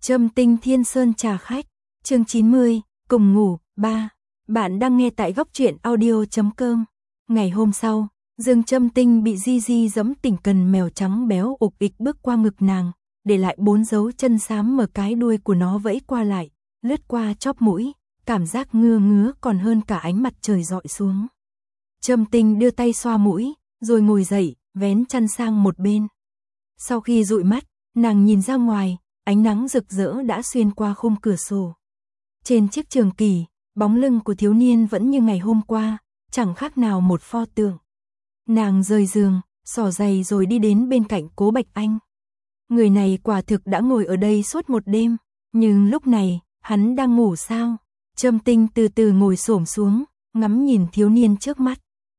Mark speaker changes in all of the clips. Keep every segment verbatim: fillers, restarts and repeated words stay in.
Speaker 1: Trâm Tinh Thiên Sơn trà khách, chương chín mươi, cùng ngủ, ba. Bạn đang nghe tại góc truyện audio chấm com. Ngày hôm sau, Dương Trâm Tinh bị Di Di giẫm tỉnh cần mèo trắng béo ục ịch bước qua ngực nàng, để lại bốn dấu chân xám mở cái đuôi của nó vẫy qua lại, lướt qua chóp mũi, cảm giác ngứa ngứa còn hơn cả ánh mặt trời rọi xuống. Trâm Tinh đưa tay xoa mũi, rồi ngồi dậy, vén chăn sang một bên. Sau khi dụi mắt, nàng nhìn ra ngoài, ánh nắng rực rỡ đã xuyên qua khung cửa sổ. Trên chiếc trường kỷ, bóng lưng của thiếu niên vẫn như ngày hôm qua, chẳng khác nào một pho tượng. Nàng rời giường, xỏ giày rồi đi đến bên cạnh Cố Bạch Anh. Người này quả thực đã ngồi ở đây suốt một đêm, nhưng lúc này, hắn đang ngủ sao? Trâm Tinh từ từ ngồi xổm xuống, ngắm nhìn thiếu niên trước mắt.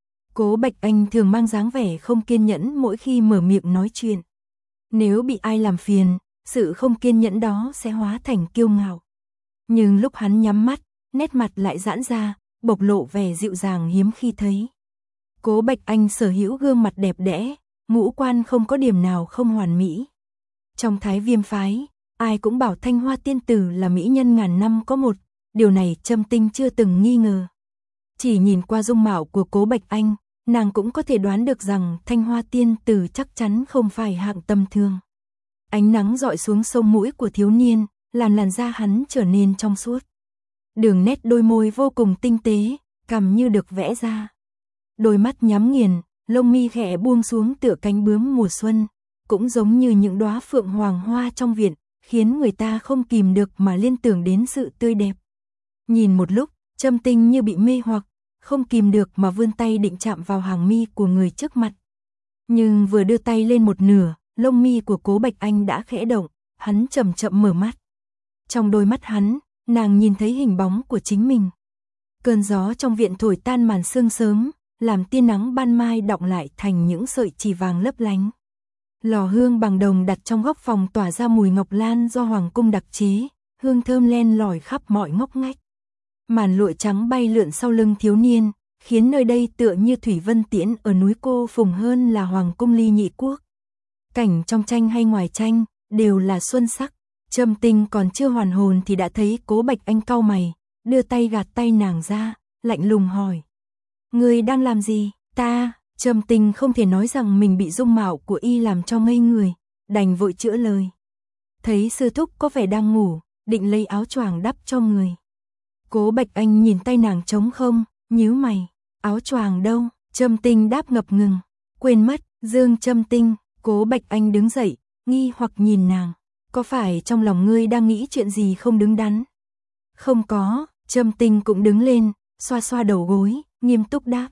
Speaker 1: Cố Bạch Anh thường mang dáng vẻ không kiên nhẫn mỗi khi mở miệng nói chuyện. Nếu bị ai làm phiền, sự không kiên nhẫn đó sẽ hóa thành kiêu ngạo. Nhưng lúc hắn nhắm mắt, nét mặt lại giãn ra, bộc lộ vẻ dịu dàng hiếm khi thấy. Cố Bạch Anh sở hữu gương mặt đẹp đẽ, ngũ quan không có điểm nào không hoàn mỹ. Trong Thái Viêm phái, ai cũng bảo Thanh Hoa tiên tử là mỹ nhân ngàn năm có một, điều này Trâm Tinh chưa từng nghi ngờ. Chỉ nhìn qua dung mạo của Cố Bạch Anh, nàng cũng có thể đoán được rằng Thanh Hoa tiên tử chắc chắn không phải hạng tầm thường. Ánh nắng rọi xuống sống mũi của thiếu niên, làm làn da hắn trở nên trong suốt. Đường nét đôi môi vô cùng tinh tế, cằm như được vẽ ra. Đôi mắt nhắm nghiền, lông mi khẽ buông xuống tựa cánh bướm mùa xuân, cũng giống như những đóa phượng hoàng hoa trong viện, khiến người ta không kìm được mà liên tưởng đến sự tươi đẹp. Nhìn một lúc, Trâm Tinh như bị mê hoặc, không kìm được mà vươn tay định chạm vào hàng mi của người trước mặt. Nhưng vừa đưa tay lên một nửa, lông mi của Cố Bạch Anh đã khẽ động, hắn chậm chậm mở mắt. Trong đôi mắt hắn, nàng nhìn thấy hình bóng của chính mình. Cơn gió trong viện thổi tan màn sương sớm, làm tia nắng ban mai đọng lại thành những sợi chỉ vàng lấp lánh. Lò hương bằng đồng đặt trong góc phòng tỏa ra mùi ngọc lan do hoàng cung đặc chế, hương thơm len lỏi khắp mọi ngóc ngách. Màn lụa trắng bay lượn sau lưng thiếu niên, khiến nơi đây tựa như thủy vân tiễn ở núi Cô Phùng hơn là hoàng cung Ly Nhị Quốc. Cảnh trong tranh hay ngoài tranh, đều là xuân sắc. Trâm Tinh còn chưa hoàn hồn thì đã thấy Cố Bạch Anh cau mày, đưa tay gạt tay nàng ra, lạnh lùng hỏi. Ngươi đang làm gì? Ta, Trâm Tinh không thể nói rằng mình bị dung mạo của y làm cho ngây người, đành vội chữa lời. Thấy sư thúc có vẻ đang ngủ, định lấy áo choàng đắp cho người. Cố Bạch Anh nhìn tay nàng trống không, nhíu mày. Áo choàng đâu? Trâm Tinh đáp ngập ngừng. Quên mất, Dương Trâm Tinh. Cố Bạch Anh đứng dậy, nghi hoặc nhìn nàng. Có phải trong lòng ngươi đang nghĩ chuyện gì không đứng đắn? Không có, Trâm Tinh cũng đứng lên, xoa xoa đầu gối, nghiêm túc đáp.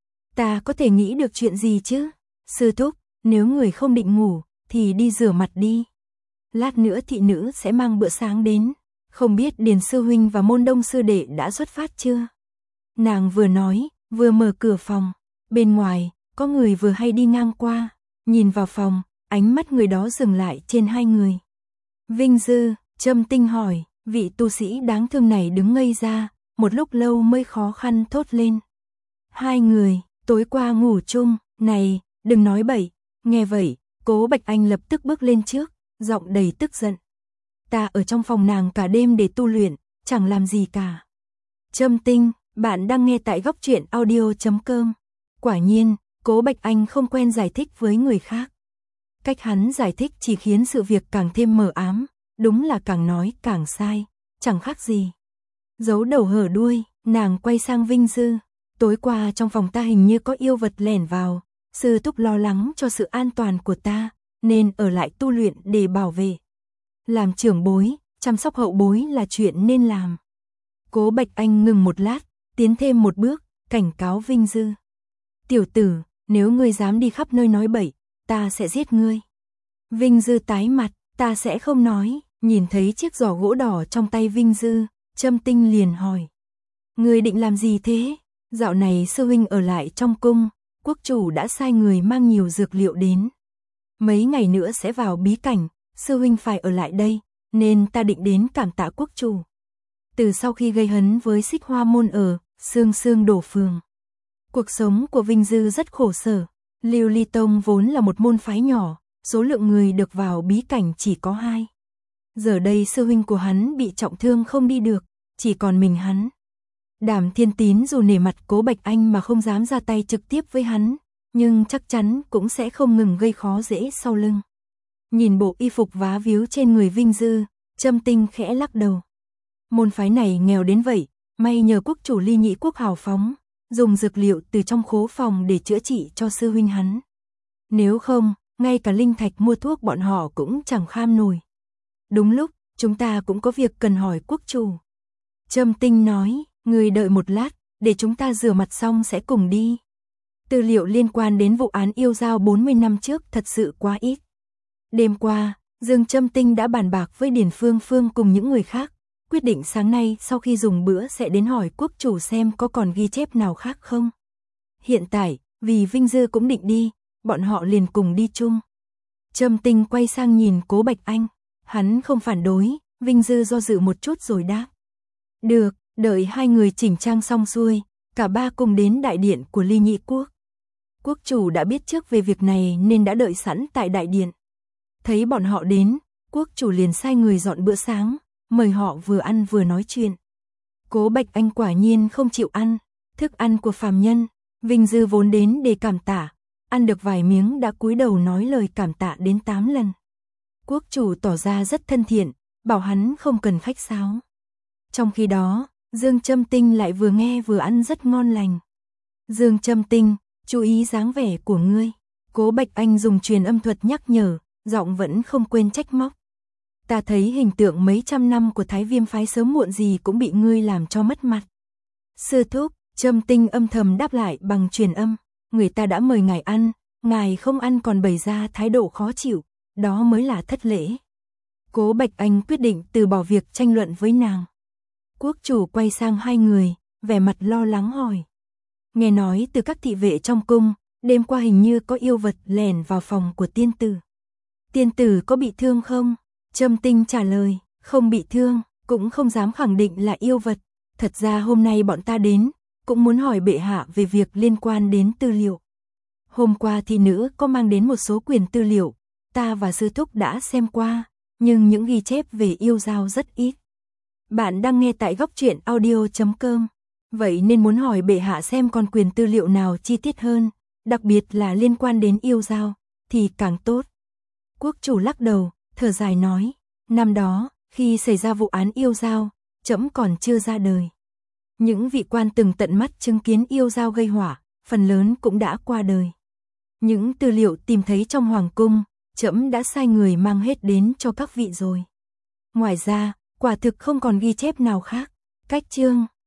Speaker 1: Ta có thể nghĩ được chuyện gì chứ? Sư thúc, nếu người không định ngủ, thì đi rửa mặt đi. Lát nữa thị nữ sẽ mang bữa sáng đến. Không biết Điền sư huynh và Môn Đông sư đệ đã xuất phát chưa? Nàng vừa nói, vừa mở cửa phòng. Bên ngoài, có người vừa hay đi ngang qua. Nhìn vào phòng, ánh mắt người đó dừng lại trên hai người. Vinh Dư, Trâm Tinh hỏi, vị tu sĩ đáng thương này đứng ngây ra, một lúc lâu mới khó khăn thốt lên. Hai người, tối qua ngủ chung, này, đừng nói bậy. Nghe vậy, Cố Bạch Anh lập tức bước lên trước, giọng đầy tức giận. Ta ở trong phòng nàng cả đêm để tu luyện, chẳng làm gì cả. Trâm Tinh, bạn đang nghe tại góc truyện audio chấm com. Quả nhiên, Cố Bạch Anh không quen giải thích với người khác. Cách hắn giải thích chỉ khiến sự việc càng thêm mờ ám, đúng là càng nói càng sai, chẳng khác gì. Giấu đầu hở đuôi, nàng quay sang Vinh Dư. Tối qua trong phòng ta hình như có yêu vật lẻn vào, sư thúc lo lắng cho sự an toàn của ta, nên ở lại tu luyện để bảo vệ. Làm trưởng bối, chăm sóc hậu bối là chuyện nên làm. Cố Bạch Anh ngừng một lát, tiến thêm một bước, cảnh cáo Vinh Dư. Tiểu tử, nếu ngươi dám đi khắp nơi nói bậy, ta sẽ giết ngươi. Vinh Dư tái mặt, ta sẽ không nói. Nhìn thấy chiếc giỏ gỗ đỏ trong tay Vinh Dư, Trâm Tinh liền hỏi. Ngươi định làm gì thế? Dạo này sư huynh ở lại trong cung, quốc chủ đã sai người mang nhiều dược liệu đến. Mấy ngày nữa sẽ vào bí cảnh, sư huynh phải ở lại đây, nên ta định đến cảm tạ quốc chủ. Từ sau khi gây hấn với Xích Hoa môn ở Sương Sương Đổ Phường, cuộc sống của Vinh Dư rất khổ sở. Lưu Ly Tông vốn là một môn phái nhỏ, số lượng người được vào bí cảnh chỉ có hai. Giờ đây sư huynh của hắn bị trọng thương không đi được, chỉ còn mình hắn. Đàm Thiên Tín dù nể mặt Cố Bạch Anh mà không dám ra tay trực tiếp với hắn, nhưng chắc chắn cũng sẽ không ngừng gây khó dễ sau lưng. Nhìn bộ y phục vá víu trên người Vinh Dư, Trâm Tinh khẽ lắc đầu. Môn phái này nghèo đến vậy, may nhờ quốc chủ Ly Nhị Quốc hào phóng, dùng dược liệu từ trong khố phòng để chữa trị cho sư huynh hắn. Nếu không, ngay cả linh thạch mua thuốc bọn họ cũng chẳng kham nổi. Đúng lúc, chúng ta cũng có việc cần hỏi quốc chủ. Trâm Tinh nói, người đợi một lát, để chúng ta rửa mặt xong sẽ cùng đi. Tư liệu liên quan đến vụ án yêu dao bốn mươi năm trước thật sự quá ít. Đêm qua, Dương Trâm Tinh đã bàn bạc với Điền Phương Phương cùng những người khác, quyết định sáng nay sau khi dùng bữa sẽ đến hỏi quốc chủ xem có còn ghi chép nào khác không. Hiện tại, vì Vinh Dư cũng định đi, bọn họ liền cùng đi chung. Trâm Tinh quay sang nhìn Cố Bạch Anh, hắn không phản đối, Vinh Dư do dự một chút rồi đáp. Được, đợi hai người chỉnh trang xong xuôi, cả ba cùng đến đại điện của Ly Nhị Quốc. Quốc chủ đã biết trước về việc này nên đã đợi sẵn tại đại điện. Thấy bọn họ đến, quốc chủ liền sai người dọn bữa sáng, mời họ vừa ăn vừa nói chuyện. Cố Bạch Anh quả nhiên không chịu ăn, thức ăn của phàm nhân, Vinh Dư vốn đến để cảm tạ, ăn được vài miếng đã cúi đầu nói lời cảm tạ đến tám lần. Quốc chủ tỏ ra rất thân thiện, bảo hắn không cần khách sáo. Trong khi đó, Dương Trâm Tinh lại vừa nghe vừa ăn rất ngon lành. Dương Trâm Tinh, chú ý dáng vẻ của ngươi. Cố Bạch Anh dùng truyền âm thuật nhắc nhở, giọng vẫn không quên trách móc. Ta thấy hình tượng mấy trăm năm của Thái Viêm phái sớm muộn gì cũng bị ngươi làm cho mất mặt. Sư thúc, Trâm Tinh âm thầm đáp lại bằng truyền âm. Người ta đã mời ngài ăn, ngài không ăn còn bày ra thái độ khó chịu, đó mới là thất lễ. Cố Bạch Anh quyết định từ bỏ việc tranh luận với nàng. Quốc chủ quay sang hai người, vẻ mặt lo lắng hỏi. Nghe nói từ các thị vệ trong cung, đêm qua hình như có yêu vật lẻn vào phòng của tiên tử. Tiên tử có bị thương không? Trâm Tinh trả lời, không bị thương, cũng không dám khẳng định là yêu vật. Thật ra hôm nay bọn ta đến, cũng muốn hỏi bệ hạ về việc liên quan đến tư liệu. Hôm qua thị nữ có mang đến một số quyển tư liệu, ta và sư thúc đã xem qua, nhưng những ghi chép về yêu dao rất ít. Bạn đang nghe tại góc truyện audio chấm com, vậy nên muốn hỏi bệ hạ xem còn quyển tư liệu nào chi tiết hơn, đặc biệt là liên quan đến yêu dao, thì càng tốt. Quốc chủ lắc đầu, thở dài nói, năm đó, khi xảy ra vụ án yêu dao, trẫm còn chưa ra đời. Những vị quan từng tận mắt chứng kiến yêu dao gây hỏa, phần lớn cũng đã qua đời. Những tư liệu tìm thấy trong hoàng cung, trẫm đã sai người mang hết đến cho các vị rồi. Ngoài ra, quả thực không còn ghi chép nào khác. Cách chương